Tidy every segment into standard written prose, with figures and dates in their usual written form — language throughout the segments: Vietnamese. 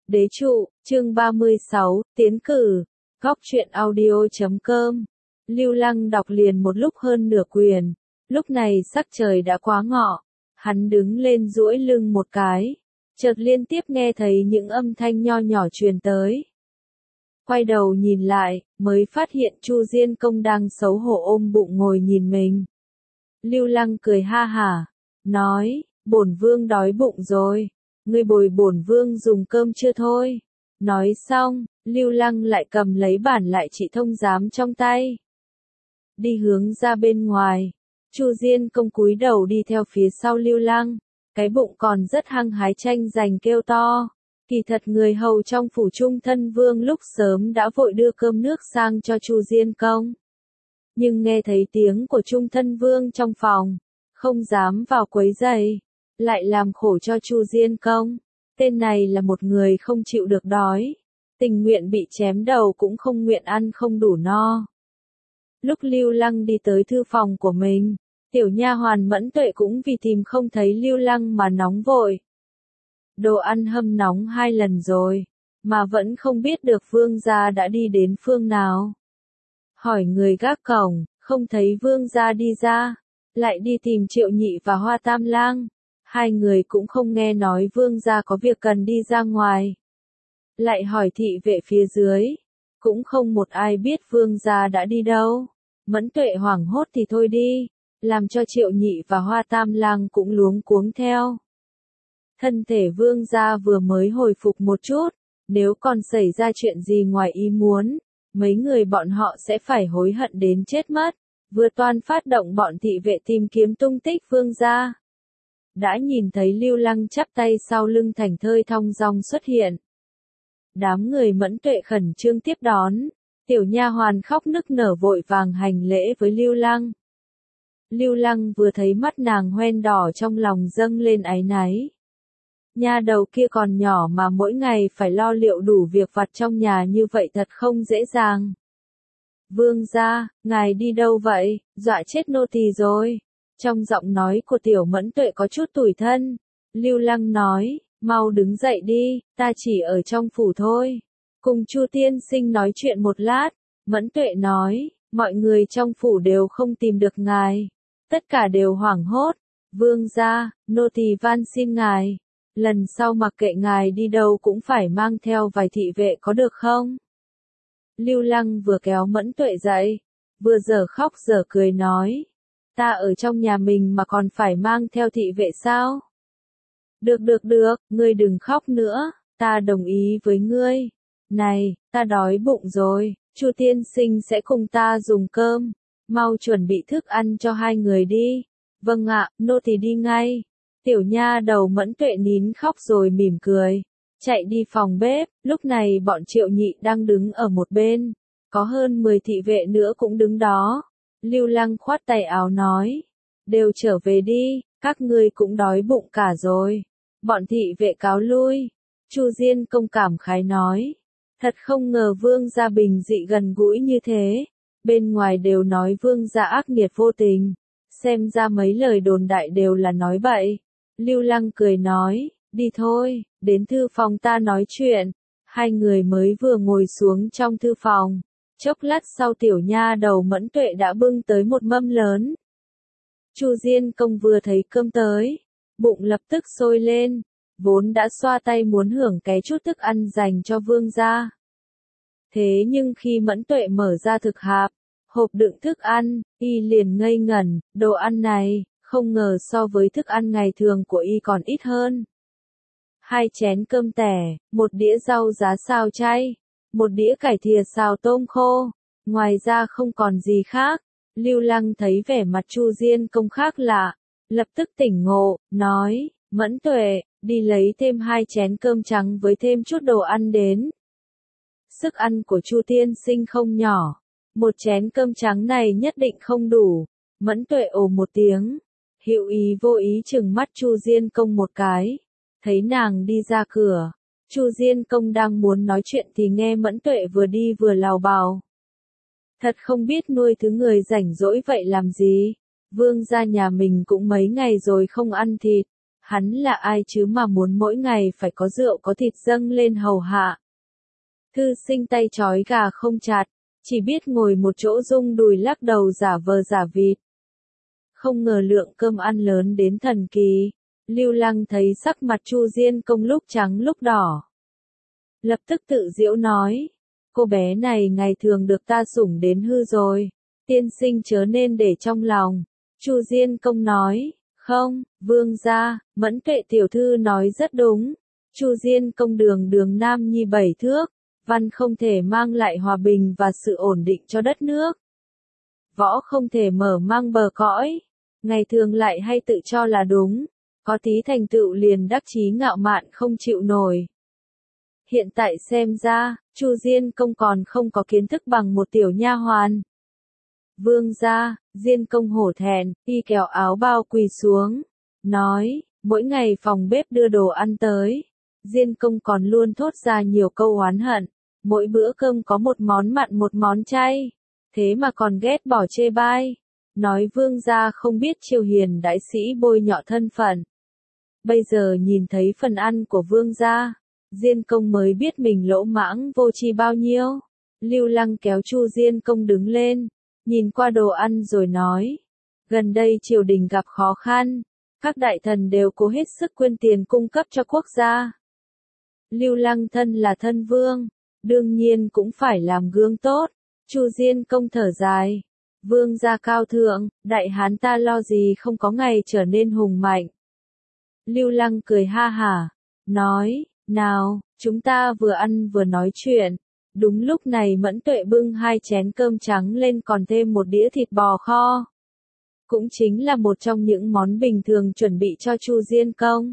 Đế trụ, chương 36, tiến cử. Góc truyện audio.com. Lưu Lăng đọc liền một lúc hơn nửa quyển. Lúc này sắc trời đã quá ngọ. Hắn đứng lên duỗi lưng một cái. Chợt liên tiếp nghe thấy những âm thanh nho nhỏ truyền tới. Quay đầu nhìn lại, mới phát hiện Chu Diên Công đang xấu hổ ôm bụng ngồi nhìn mình. Lưu Lăng cười ha hả, nói, bổn vương đói bụng rồi, ngươi bồi bổn vương dùng cơm chưa thôi. Nói xong, Lưu Lăng lại cầm lấy bản lại trị thông giám trong tay. Đi hướng ra bên ngoài, Chu Diên Công cúi đầu đi theo phía sau Lưu Lăng, cái bụng còn rất hăng hái tranh giành kêu to. Kỳ thật người hầu trong phủ Trung Thân Vương lúc sớm đã vội đưa cơm nước sang cho Chu Diên Công. Nhưng nghe thấy tiếng của Trung Thân Vương trong phòng, không dám vào quấy rầy, lại làm khổ cho Chu Diên Công. Tên này là một người không chịu được đói, tình nguyện bị chém đầu cũng không nguyện ăn không đủ no. Lúc Lưu Lăng đi tới thư phòng của mình, tiểu nha hoàn Mẫn Tuệ cũng vì tìm không thấy Lưu Lăng mà nóng vội. Đồ ăn hâm nóng 2 lần rồi, mà vẫn không biết được vương gia đã đi đến phương nào. Hỏi người gác cổng, không thấy vương gia đi ra, lại đi tìm Triệu Nhị và Hoa Tam Lang. Hai người cũng không nghe nói vương gia có việc cần đi ra ngoài. Lại hỏi thị vệ phía dưới, cũng không một ai biết vương gia đã đi đâu. Mẫn Tuệ hoảng hốt thì thôi đi, làm cho Triệu Nhị và Hoa Tam Lang cũng luống cuống theo. Thân thể vương gia vừa mới hồi phục một chút, nếu còn xảy ra chuyện gì ngoài ý muốn, mấy người bọn họ sẽ phải hối hận đến chết mất. Vừa toan phát động bọn thị vệ tìm kiếm tung tích vương gia. Đã nhìn thấy Lưu Lăng chắp tay sau lưng thảnh thơi thong dong xuất hiện. Đám người Mẫn Tuệ khẩn trương tiếp đón, tiểu nha hoàn khóc nức nở vội vàng hành lễ với Lưu Lăng. Lưu Lăng vừa thấy mắt nàng hoen đỏ trong lòng dâng lên áy náy. Nha đầu kia còn nhỏ mà mỗi ngày phải lo liệu đủ việc vặt trong nhà như vậy thật không dễ dàng. Vương gia, ngài đi đâu vậy, dọa chết nô tỳ rồi. Trong giọng nói của tiểu Mẫn Tuệ có chút tủi thân. Lưu Lăng nói, mau đứng dậy đi, ta chỉ ở trong phủ thôi. Cùng Chu tiên sinh nói chuyện một lát. Mẫn Tuệ nói, mọi người trong phủ đều không tìm được ngài. Tất cả đều hoảng hốt. Vương gia, nô tỳ van xin ngài. Lần sau mặc kệ ngài đi đâu cũng phải mang theo vài thị vệ có được không? Lưu Lăng vừa kéo Mẫn Tuệ dậy, vừa giở khóc giở cười nói. Ta ở trong nhà mình mà còn phải mang theo thị vệ sao? Được, ngươi đừng khóc nữa, ta đồng ý với ngươi. Này, ta đói bụng rồi, Chu tiên sinh sẽ cùng ta dùng cơm. Mau chuẩn bị thức ăn cho hai người đi. Vâng ạ, nô tỳ đi ngay. Tiểu nha đầu Mẫn Tuệ nín khóc rồi mỉm cười, chạy đi phòng bếp. Lúc này bọn Triệu Nhị đang đứng ở một bên, có hơn 10 thị vệ nữa cũng đứng đó. Lưu Lăng khoát tay áo nói, đều trở về đi, các ngươi cũng đói bụng cả rồi. Bọn thị vệ cáo lui. Chu Diên Công cảm khái nói, thật không ngờ vương gia bình dị gần gũi như thế. Bên ngoài đều nói vương gia ác nghiệt vô tình, xem ra mấy lời đồn đại đều là nói bậy. Lưu Lăng cười nói, đi thôi, đến thư phòng ta nói chuyện. Hai người mới vừa ngồi xuống trong thư phòng. Chốc lát sau tiểu nha đầu Mẫn Tuệ đã bưng tới một mâm lớn. Chu Diên Công vừa thấy cơm tới, bụng lập tức sôi lên, vốn đã xoa tay muốn hưởng cái chút thức ăn dành cho vương gia. Thế nhưng khi Mẫn Tuệ mở ra thực hạp, hộp đựng thức ăn, y liền ngây ngẩn, đồ ăn này, không ngờ so với thức ăn ngày thường của y còn ít hơn. 2 chén cơm tẻ, 1 đĩa rau giá xào chay, 1 đĩa cải thìa xào tôm khô, ngoài ra không còn gì khác. Lưu Lăng thấy vẻ mặt Chu Diên Công khác lạ, lập tức tỉnh ngộ, nói, Mẫn Tuệ, đi lấy thêm 2 chén cơm trắng với thêm chút đồ ăn đến. Sức ăn của Chu tiên sinh không nhỏ, 1 chén cơm trắng này nhất định không đủ. Mẫn Tuệ ồ một tiếng, hữu ý vô ý chừng mắt Chu Diên Công một cái, thấy nàng đi ra cửa. Chu Diên Công đang muốn nói chuyện thì nghe Mẫn Tuệ vừa đi vừa lào bào. Thật không biết nuôi thứ người rảnh rỗi vậy làm gì. Vương gia nhà mình cũng mấy ngày rồi không ăn thịt, Hắn là ai chứ mà muốn mỗi ngày phải có rượu có thịt dâng lên hầu hạ. Thư sinh tay trói gà không chặt, chỉ biết ngồi một chỗ rung đùi lắc đầu giả vờ giả vịt. Không ngờ lượng cơm ăn lớn đến thần kỳ, Lưu Lăng thấy sắc mặt Chu Diên Công lúc trắng lúc đỏ. Lập tức tự giễu nói, cô bé này ngày thường được ta sủng đến hư rồi, tiên sinh chớ nên để trong lòng. Chu Diên Công nói, không, vương gia, Mẫn Tuệ tiểu thư nói rất đúng. Chu Diên Công đường đường nam nhi 7 thước, văn không thể mang lại hòa bình và sự ổn định cho đất nước. Võ không thể mở mang bờ cõi, ngày thường lại hay tự cho là đúng, có tí thành tựu liền đắc chí ngạo mạn không chịu nổi. Hiện tại xem ra, Chu Diên Công còn không có kiến thức bằng một tiểu nha hoàn. Vương gia, Diên Công hổ thẹn, y kéo áo bao quỳ xuống, nói, mỗi ngày phòng bếp đưa đồ ăn tới. Diên Công còn luôn thốt ra nhiều câu oán hận, mỗi bữa cơm có một món mặn một món chay, thế mà còn ghét bỏ chê bai, nói vương gia không biết chiêu hiền đại sĩ bôi nhọ thân phận. Bây giờ nhìn thấy phần ăn của vương gia, Diên Công mới biết mình lỗ mãng vô tri bao nhiêu. Lưu Lăng kéo Chu Diên Công đứng lên, nhìn qua đồ ăn rồi nói, gần đây triều đình gặp khó khăn, các đại thần đều cố hết sức quyên tiền cung cấp cho quốc gia. Lưu Lăng thân là thân vương, đương nhiên cũng phải làm gương tốt. Chu Diên Công thở dài, vương gia cao thượng, đại hán ta lo gì không có ngày trở nên hùng mạnh. Lưu Lăng cười ha hả, nói, nào, chúng ta vừa ăn vừa nói chuyện. Đúng lúc này Mẫn Tuệ bưng 2 chén cơm trắng lên còn thêm một đĩa thịt bò kho. Cũng chính là một trong những món bình thường chuẩn bị cho Chu Diên Công.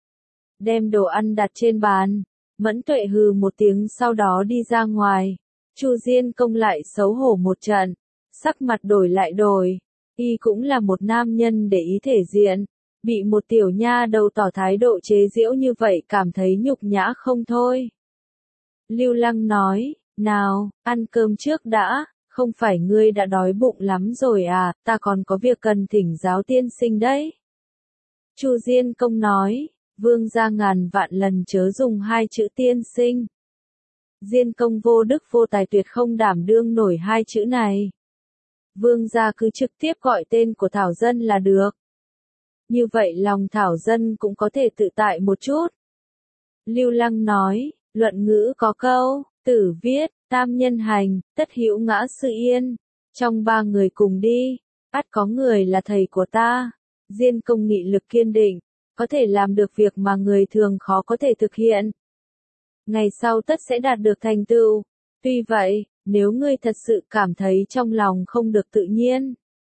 Đem đồ ăn đặt trên bàn, Mẫn Tuệ hừ một tiếng sau đó đi ra ngoài. Chu Diên Công lại xấu hổ một trận, sắc mặt đổi lại đổi. Y cũng là một nam nhân để ý thể diện, bị một tiểu nha đầu tỏ thái độ chế giễu như vậy cảm thấy nhục nhã không thôi. Lưu Lăng nói, nào, ăn cơm trước đã, không phải ngươi đã đói bụng lắm rồi à, ta còn có việc cần thỉnh giáo tiên sinh đấy. Chu Diên Công nói, vương gia ngàn vạn lần chớ dùng 2 chữ tiên sinh. Diên Công vô đức vô tài tuyệt không đảm đương nổi 2 chữ này. Vương gia cứ trực tiếp gọi tên của Thảo Dân là được. Như vậy lòng Thảo Dân cũng có thể tự tại một chút. Lưu Lăng nói, luận ngữ có câu, Tử viết, tam nhân hành, tất hữu ngã sự yên. Trong 3 người cùng đi, ắt có người là thầy của ta. Diên Công nghị lực kiên định, có thể làm được việc mà người thường khó có thể thực hiện. Ngày sau tất sẽ đạt được thành tựu. Tuy vậy, nếu ngươi thật sự cảm thấy trong lòng không được tự nhiên,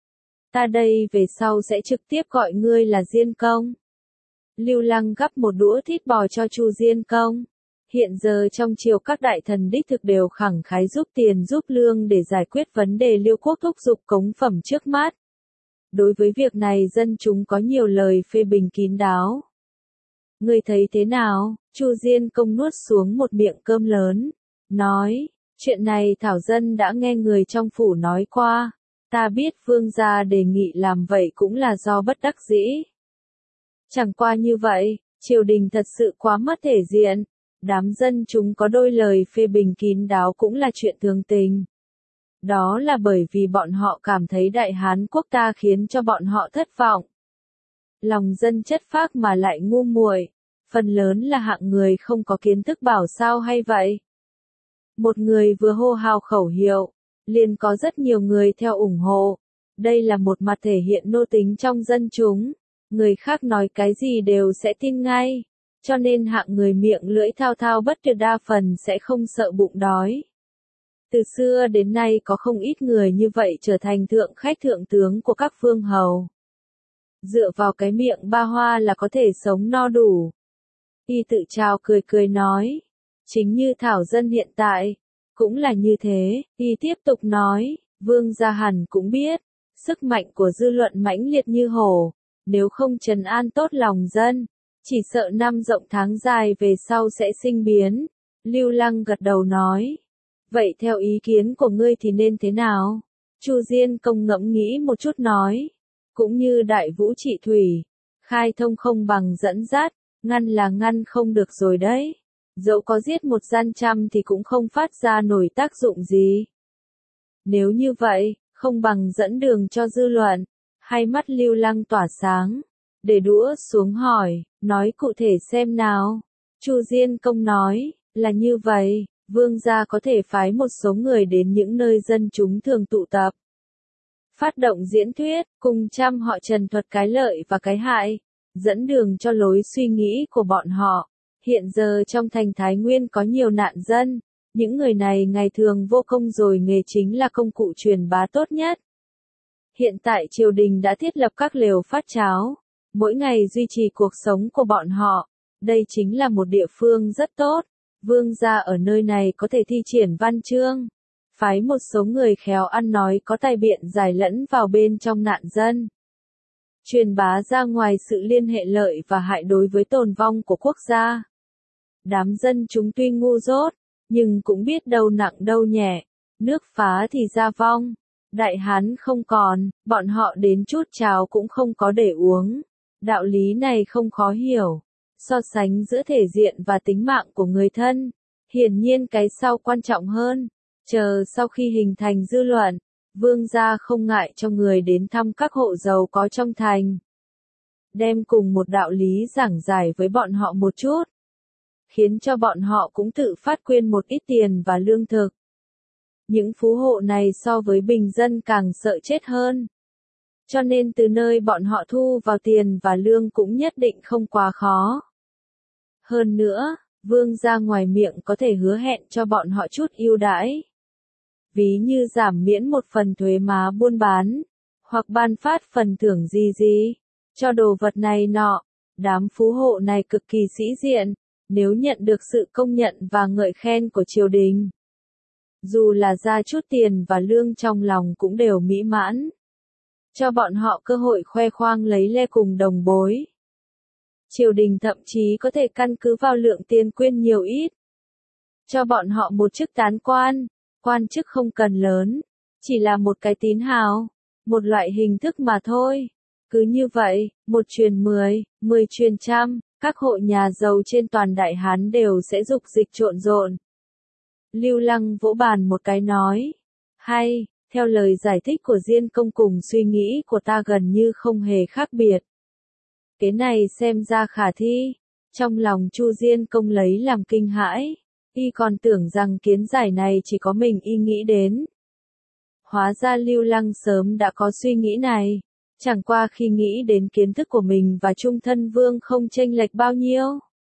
ta đây về sau sẽ trực tiếp gọi ngươi là Diên Công. Lưu Lăng gắp một đũa thịt bò cho Chu Diên Công. Hiện giờ trong triều các đại thần đích thực đều khẳng khái giúp tiền giúp lương để giải quyết vấn đề Liêu quốc thúc giục cống phẩm trước mắt. Đối với việc này dân chúng có nhiều lời phê bình kín đáo. Ngươi thấy thế nào? Chu Diên Công nuốt xuống một miệng cơm lớn, nói, chuyện này Thảo Dân đã nghe người trong phủ nói qua, ta biết vương gia đề nghị làm vậy cũng là do bất đắc dĩ. Chẳng qua như vậy, triều đình thật sự quá mất thể diện, đám dân chúng có đôi lời phê bình kín đáo cũng là chuyện thường tình. Đó là bởi vì bọn họ cảm thấy Đại Hán quốc ta khiến cho bọn họ thất vọng. Lòng dân chất phác mà lại ngu muội, phần lớn là hạng người không có kiến thức bảo sao hay vậy. Một người vừa hô hào khẩu hiệu, liền có rất nhiều người theo ủng hộ. Đây là một mặt thể hiện nô tính trong dân chúng, người khác nói cái gì đều sẽ tin ngay, cho nên hạng người miệng lưỡi thao thao bất tuyệt đa phần sẽ không sợ bụng đói. Từ xưa đến nay có không ít người như vậy trở thành thượng khách thượng tướng của các vương hầu. Dựa vào cái miệng ba hoa là có thể sống no đủ. Y tự chào cười cười nói, chính như Thảo Dân hiện tại, cũng là như thế. Y tiếp tục nói, vương gia hẳn cũng biết, sức mạnh của dư luận mãnh liệt như hổ, nếu không trấn an tốt lòng dân, chỉ sợ năm rộng tháng dài về sau sẽ sinh biến. Lưu Lăng gật đầu nói, vậy theo ý kiến của ngươi thì nên thế nào? Chu Diên Công ngẫm nghĩ một chút nói, cũng như Đại Vũ Trị Thủy, Khai thông không bằng dẫn dắt, ngăn là ngăn không được rồi đấy. Dẫu có giết một gian trăm thì cũng không phát ra nổi tác dụng gì. Nếu như vậy, không bằng dẫn đường cho dư luận. Hai mắt Lưu Lăng tỏa sáng, để đũa xuống hỏi, nói cụ thể xem nào. Chu Diên Công nói, là như vậy, vương gia có thể phái một số người đến những nơi dân chúng thường tụ tập. Phát động diễn thuyết, cùng trăm họ trần thuật cái lợi và cái hại, dẫn đường cho lối suy nghĩ của bọn họ. Hiện giờ trong thành Thái Nguyên có nhiều nạn dân, những người này ngày thường vô công rồi nghề chính là công cụ truyền bá tốt nhất. Hiện tại triều đình đã thiết lập các lều phát cháo, mỗi ngày duy trì cuộc sống của bọn họ. Đây chính là một địa phương rất tốt. Vương gia ở nơi này có thể thi triển văn chương, phái một số người khéo ăn nói có tài biện giải lẫn vào bên trong nạn dân. Truyền bá ra ngoài sự liên hệ lợi và hại đối với tồn vong của quốc gia. Đám dân chúng tuy ngu dốt, nhưng cũng biết đâu nặng đâu nhẹ, nước phá thì gia vong. Đại Hán không còn, bọn họ đến chút cháo cũng không có để uống. Đạo lý này không khó hiểu. So sánh giữa thể diện và tính mạng của người thân, hiển nhiên cái sau quan trọng hơn. Chờ sau khi hình thành dư luận, vương gia không ngại cho người đến thăm các hộ giàu có trong thành. Đem cùng một đạo lý giảng giải với bọn họ một chút, khiến cho bọn họ cũng tự phát quyên một ít tiền và lương thực. Những phú hộ này so với bình dân càng sợ chết hơn. Cho nên từ nơi bọn họ thu vào tiền và lương cũng nhất định không quá khó. Hơn nữa, vương gia ngoài miệng có thể hứa hẹn cho bọn họ chút ưu đãi. Ví như giảm miễn một phần thuế má buôn bán, hoặc ban phát phần thưởng gì, cho đồ vật này nọ. Đám phú hộ này cực kỳ sĩ diện, nếu nhận được sự công nhận và ngợi khen của triều đình. Dù là ra chút tiền và lương trong lòng cũng đều mỹ mãn. Cho bọn họ cơ hội khoe khoang lấy le cùng đồng bối. Triều đình thậm chí có thể căn cứ vào lượng tiền quyên nhiều ít. Cho bọn họ một chức tán quan, quan chức không cần lớn, chỉ là một cái tín hào, một loại hình thức mà thôi. Cứ như vậy, một truyền 10, 10 truyền trăm, các hộ nhà giàu trên toàn Đại Hán đều sẽ dục dịch trộn rộn. Lưu Lăng vỗ bàn một cái nói, hay, theo lời giải thích của Diên Công cùng suy nghĩ của ta gần như không hề khác biệt. Cái này xem ra khả thi. Trong lòng Chu Diên Công lấy làm kinh hãi, y còn tưởng rằng kiến giải này chỉ có mình y nghĩ đến. Hóa ra Lưu Lăng sớm đã có suy nghĩ này, chẳng qua khi nghĩ đến kiến thức của mình và Trung Thân Vương không chênh lệch bao nhiêu.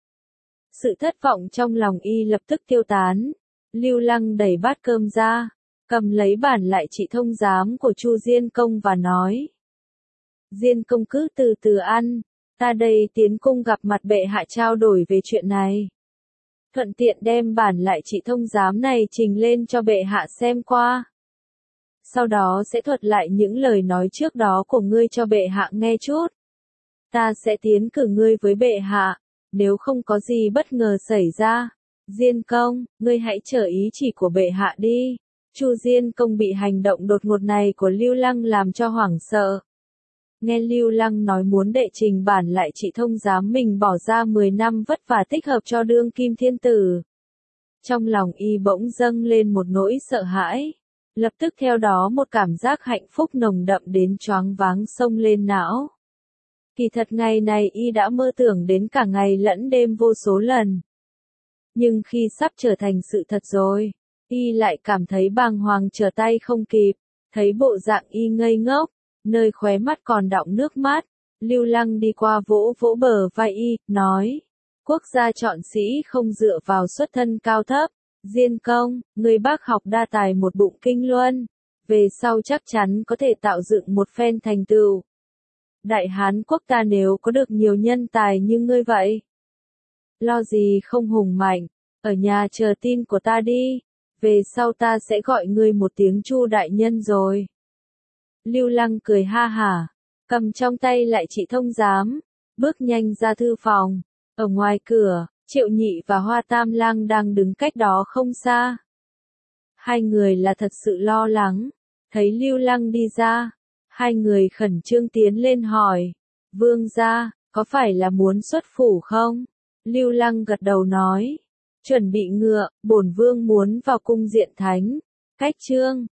Sự thất vọng trong lòng y lập tức tiêu tán. Lưu Lăng đẩy bát cơm ra, cầm lấy bản lại trị thông giám của Chu Diên Công và nói. Diên Công cứ từ từ ăn, ta đây tiến cung gặp mặt bệ hạ trao đổi về chuyện này. Thuận tiện đem bản lại trị thông giám này trình lên cho bệ hạ xem qua. Sau đó sẽ thuật lại những lời nói trước đó của ngươi cho bệ hạ nghe chút. Ta sẽ tiến cử ngươi với bệ hạ, nếu không có gì bất ngờ xảy ra. Diên Công, ngươi hãy chờ ý chỉ của bệ hạ đi. Chu Diên Công bị hành động đột ngột này của Lưu Lăng làm cho hoảng sợ. Nghe Lưu Lăng nói muốn đệ trình bản lại trị thông giám mình bỏ ra 10 năm vất vả thích hợp cho đương kim thiên tử. Trong lòng y bỗng dâng lên một nỗi sợ hãi. Lập tức theo đó một cảm giác hạnh phúc nồng đậm đến choáng váng xông lên não. Kỳ thật ngày này y đã mơ tưởng đến cả ngày lẫn đêm vô số lần. Nhưng khi sắp trở thành sự thật rồi, y lại cảm thấy bàng hoàng trở tay không kịp, thấy bộ dạng y ngây ngốc, nơi khóe mắt còn đọng nước mắt. Lưu Lăng đi qua vỗ vỗ bờ vai y, nói, quốc gia chọn sĩ không dựa vào xuất thân cao thấp. Diên Công, người bác học đa tài một bụng kinh luân, về sau chắc chắn có thể tạo dựng một phen thành tựu. Đại Hán quốc ta nếu có được nhiều nhân tài như ngươi vậy, lo gì không hùng mạnh, ở nhà chờ tin của ta đi, về sau ta sẽ gọi ngươi một tiếng Chu đại nhân rồi. Lưu Lăng cười ha hả, cầm trong tay lại trị thông giám, bước nhanh ra thư phòng. Ở ngoài cửa, Triệu Nhị và Hoa Tam Lang đang đứng cách đó không xa. Hai người là thật sự lo lắng, thấy Lưu Lăng đi ra, hai người khẩn trương tiến lên hỏi, vương gia, có phải là muốn xuất phủ không? Lưu Lăng gật đầu nói. Chuẩn bị ngựa, bổn vương muốn vào cung diện thánh. Cách trương.